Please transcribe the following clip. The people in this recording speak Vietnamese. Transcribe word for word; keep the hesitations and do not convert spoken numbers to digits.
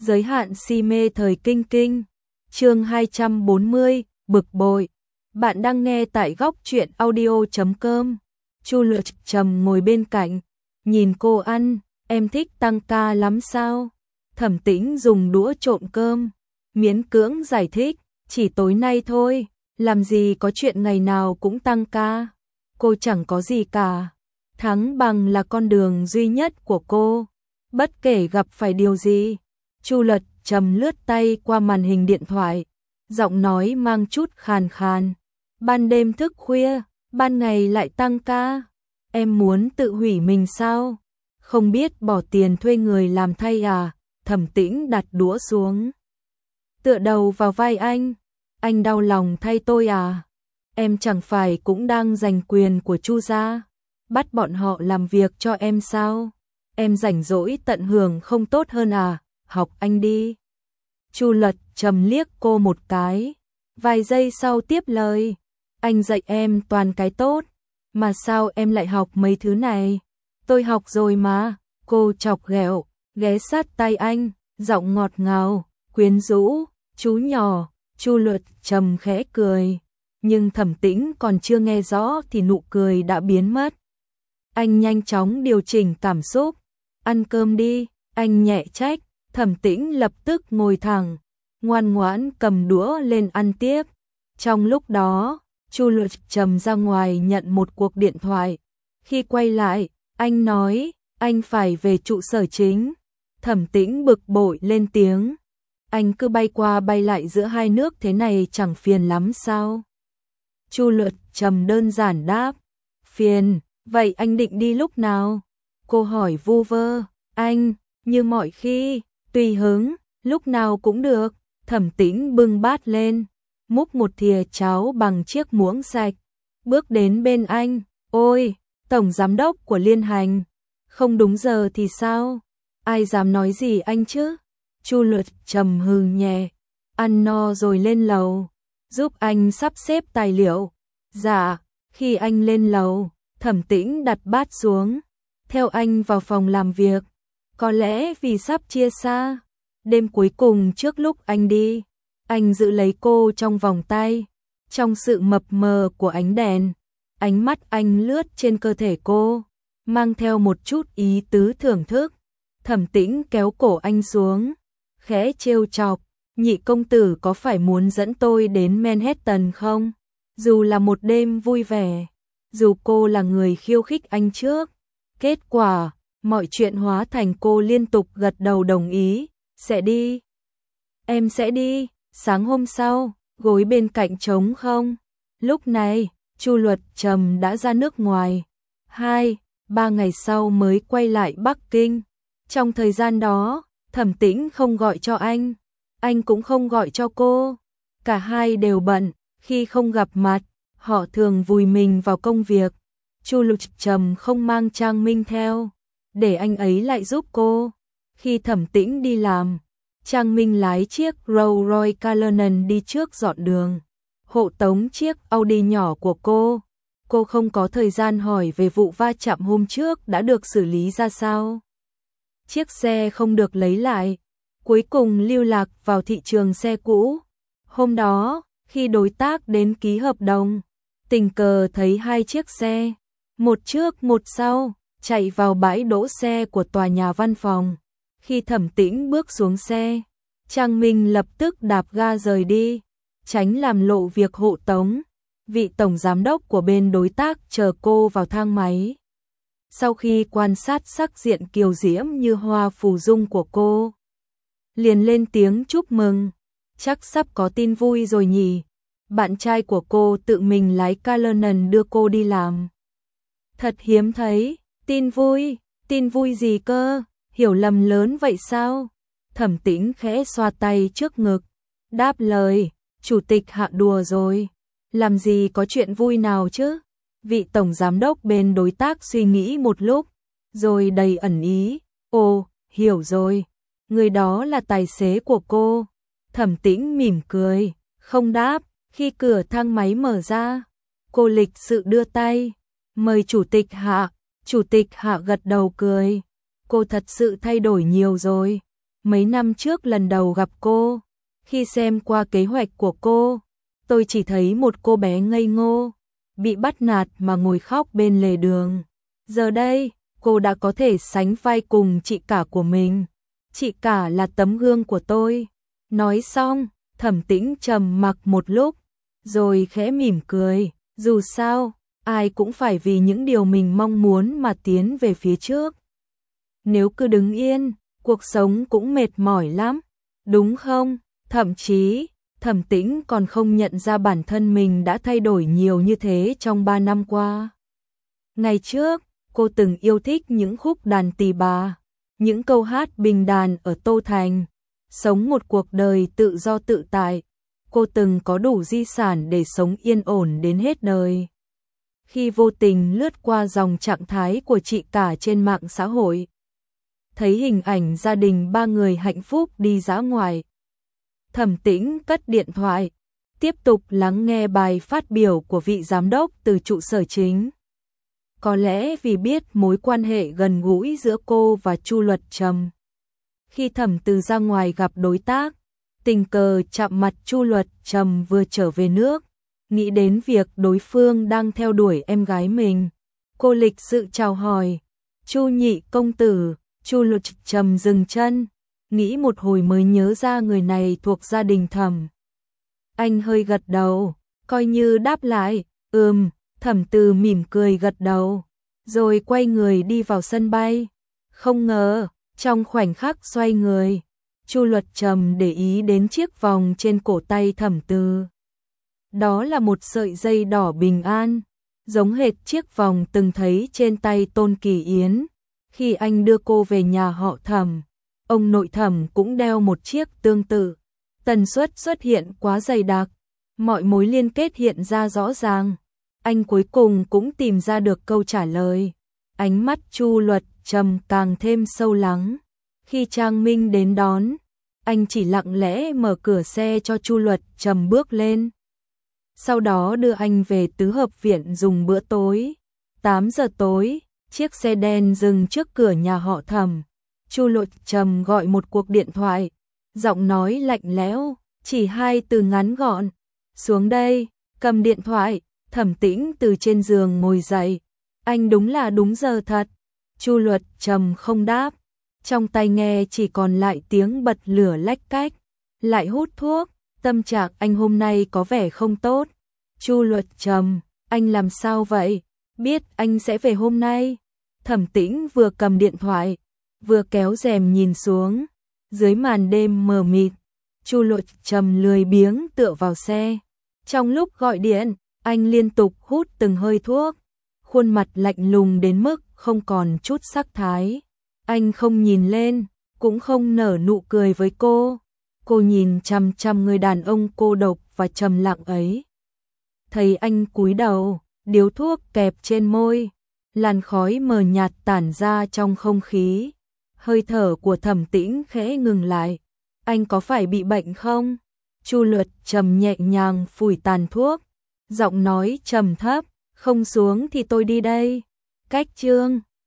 Giới hạn si mê thời kinh kinh. Chương hai trăm bốn mươi, bực bội. Bạn đang nghe tại góc truyện audio chấm com. Chu Lược Trầm ngồi bên cạnh, nhìn cô ăn, em thích tăng ca lắm sao? Thẩm Tĩnh dùng đũa trộn cơm, miễn cưỡng giải thích, chỉ tối nay thôi, làm gì có chuyện ngày nào cũng tăng ca. Cô chẳng có gì cả. Thắng bằng là con đường duy nhất của cô. Bất kể gặp phải điều gì. Chu Lật Trầm lướt tay qua màn hình điện thoại, giọng nói mang chút khàn khàn. Ban đêm thức khuya, ban ngày lại tăng ca. Em muốn tự hủy mình sao? Không biết bỏ tiền thuê người làm thay à? Thẩm Tĩnh đặt đũa xuống, tựa đầu vào vai anh. Anh đau lòng thay tôi à? Em chẳng phải cũng đang giành quyền của Chu gia, bắt bọn họ làm việc cho em sao? Em rảnh rỗi tận hưởng không tốt hơn à? Học anh đi. Chu Lật Trầm liếc cô một cái, vài giây sau tiếp lời. Anh dạy em toàn cái tốt, mà sao em lại học mấy thứ này? Tôi học rồi mà. Cô chọc ghẹo, ghé sát tay anh, giọng ngọt ngào, quyến rũ. Chú nhỏ. Chu Lật Trầm khẽ cười, nhưng Thẩm Tĩnh còn chưa nghe rõ thì nụ cười đã biến mất. Anh nhanh chóng điều chỉnh cảm xúc. Ăn cơm đi, anh nhẹ trách. Thẩm Tĩnh lập tức ngồi thẳng, ngoan ngoãn cầm đũa lên ăn tiếp. Trong lúc đó, Chu Lược Trầm ra ngoài nhận một cuộc điện thoại. Khi quay lại, anh nói, anh phải về trụ sở chính. Thẩm Tĩnh bực bội lên tiếng, anh cứ bay qua bay lại giữa hai nước thế này chẳng phiền lắm sao? Chu Lược Trầm đơn giản đáp, phiền, vậy anh định đi lúc nào? Cô hỏi vu vơ. Anh, như mọi khi, tùy hứng, lúc nào cũng được. Thẩm Tĩnh bưng bát lên, múc một thìa cháo bằng chiếc muỗng sạch, bước đến bên anh. Ôi, tổng giám đốc của Liên Hành, không đúng giờ thì sao? Ai dám nói gì anh chứ? Chu Lược Trầm hừ nhẹ, ăn no rồi lên lầu, giúp anh sắp xếp tài liệu. Dạ. Khi anh lên lầu, Thẩm Tĩnh đặt bát xuống, theo anh vào phòng làm việc. Có lẽ vì sắp chia xa, đêm cuối cùng trước lúc anh đi, anh giữ lấy cô trong vòng tay. Trong sự mập mờ của ánh đèn, ánh mắt anh lướt trên cơ thể cô, mang theo một chút ý tứ thưởng thức. Thẩm Tĩnh kéo cổ anh xuống, khẽ trêu chọc, nhị công tử có phải muốn dẫn tôi đến Manhattan không? Dù là một đêm vui vẻ, dù cô là người khiêu khích anh trước. Kết quả, mọi chuyện hóa thành cô liên tục gật đầu đồng ý. Sẽ đi. Em sẽ đi. Sáng hôm sau, gối bên cạnh trống không. Lúc này, Chu Lược Trầm đã ra nước ngoài. Hai, ba ngày sau mới quay lại Bắc Kinh. Trong thời gian đó, Thẩm Tĩnh không gọi cho anh, anh cũng không gọi cho cô. Cả hai đều bận, khi không gặp mặt, họ thường vùi mình vào công việc. Chu Lược Trầm không mang Trang Minh theo, để anh ấy lại giúp cô. Khi Thẩm Tĩnh đi làm, Trang Minh lái chiếc Rolls Royce Cullinan đi trước dọn đường, hộ tống chiếc Audi nhỏ của cô. Cô không có thời gian hỏi về vụ va chạm hôm trước đã được xử lý ra sao. Chiếc xe không được lấy lại, cuối cùng lưu lạc vào thị trường xe cũ. Hôm đó, khi đối tác đến ký hợp đồng, tình cờ thấy hai chiếc xe, một trước một sau, chạy vào bãi đỗ xe của tòa nhà văn phòng. Khi Thẩm Tĩnh bước xuống xe, Trang Minh lập tức đạp ga rời đi, tránh làm lộ việc hộ tống. Vị tổng giám đốc của bên đối tác chờ cô vào thang máy. Sau khi quan sát sắc diện kiều diễm như hoa phù dung của cô, liền lên tiếng chúc mừng. Chắc sắp có tin vui rồi nhỉ? Bạn trai của cô tự mình lái Cullinan đưa cô đi làm. Thật hiếm thấy. Tin vui? Tin vui gì cơ? Hiểu lầm lớn vậy sao? Thẩm Tĩnh khẽ xoa tay trước ngực, đáp lời, chủ tịch hạ đùa rồi. Làm gì có chuyện vui nào chứ? Vị tổng giám đốc bên đối tác suy nghĩ một lúc, rồi đầy ẩn ý. Ồ, hiểu rồi. Người đó là tài xế của cô. Thẩm Tĩnh mỉm cười, không đáp. Khi cửa thang máy mở ra, cô lịch sự đưa tay, mời chủ tịch hạ. Chủ tịch hạ gật đầu cười. Cô thật sự thay đổi nhiều rồi. Mấy năm trước lần đầu gặp cô, khi xem qua kế hoạch của cô, tôi chỉ thấy một cô bé ngây ngô, bị bắt nạt mà ngồi khóc bên lề đường. Giờ đây, cô đã có thể sánh vai cùng chị cả của mình. Chị cả là tấm gương của tôi. Nói xong, Thẩm Tĩnh trầm mặc một lúc, rồi khẽ mỉm cười. Dù sao, ai cũng phải vì những điều mình mong muốn mà tiến về phía trước. Nếu cứ đứng yên, cuộc sống cũng mệt mỏi lắm, đúng không? Thậm chí, Thẩm Tĩnh còn không nhận ra bản thân mình đã thay đổi nhiều như thế trong ba năm qua. Ngày trước, cô từng yêu thích những khúc đàn tỳ bà, những câu hát bình đàn ở Tô Thành, sống một cuộc đời tự do tự tại. Cô từng có đủ di sản để sống yên ổn đến hết đời. Khi vô tình lướt qua dòng trạng thái của chị cả trên mạng xã hội, thấy hình ảnh gia đình ba người hạnh phúc đi dã ngoại, Thẩm Tĩnh cất điện thoại, tiếp tục lắng nghe bài phát biểu của vị giám đốc từ trụ sở chính. Có lẽ vì biết mối quan hệ gần gũi giữa cô và Chu Luật Trầm. Khi Thẩm Từ ra ngoài gặp đối tác, tình cờ chạm mặt Chu Luật Trầm vừa trở về nước, nghĩ đến việc đối phương đang theo đuổi em gái mình. Cô lịch sự chào hỏi, Chu nhị công tử. Chu Luật Trầm dừng chân, nghĩ một hồi mới nhớ ra người này thuộc gia đình Thẩm. Anh hơi gật đầu, coi như đáp lại, ừm. Thẩm Từ mỉm cười gật đầu, rồi quay người đi vào sân bay. Không ngờ, trong khoảnh khắc xoay người, Chu Luật Trầm để ý đến chiếc vòng trên cổ tay Thẩm Từ. Đó là một sợi dây đỏ bình an, giống hệt chiếc vòng từng thấy trên tay Tôn Kỳ Yến. Khi anh đưa cô về nhà họ Thẩm, ông nội Thẩm cũng đeo một chiếc tương tự. Tần suất xuất hiện quá dày đặc, mọi mối liên kết hiện ra rõ ràng. Anh cuối cùng cũng tìm ra được câu trả lời. Ánh mắt Chu Luật Trầm càng thêm sâu lắng. Khi Trang Minh đến đón, anh chỉ lặng lẽ mở cửa xe cho Chu Luật Trầm bước lên. Sau đó đưa anh về tứ hợp viện dùng bữa tối. tám giờ tối, chiếc xe đen dừng trước cửa nhà họ Thẩm. Chu Luật Trầm gọi một cuộc điện thoại, giọng nói lạnh lẽo, chỉ hai từ ngắn gọn. Xuống đây, cầm điện thoại. Thẩm Tĩnh từ trên giường ngồi dậy. Anh đúng là đúng giờ thật. Chu Luật Trầm không đáp. Trong tai nghe chỉ còn lại tiếng bật lửa lách cách. Lại hút thuốc. Tâm trạng anh hôm nay có vẻ không tốt. Chu Luật Trầm, anh làm sao vậy? Biết anh sẽ về hôm nay. Thẩm Tĩnh vừa cầm điện thoại, vừa kéo rèm nhìn xuống. Dưới màn đêm mờ mịt, Chu Luật Trầm lười biếng tựa vào xe. Trong lúc gọi điện, anh liên tục hút từng hơi thuốc, khuôn mặt lạnh lùng đến mức không còn chút sắc thái. Anh không nhìn lên, cũng không nở nụ cười với cô. Cô nhìn chằm chằm người đàn ông cô độc và trầm lặng ấy. Thấy anh cúi đầu, điếu thuốc kẹp trên môi, làn khói mờ nhạt tản ra trong không khí. Hơi thở của Thẩm Tĩnh khẽ ngừng lại. Anh có phải bị bệnh không? Chu Luật Trầm nhẹ nhàng phủi tàn thuốc, giọng nói trầm thấp, không xuống thì tôi đi đây. Cách chương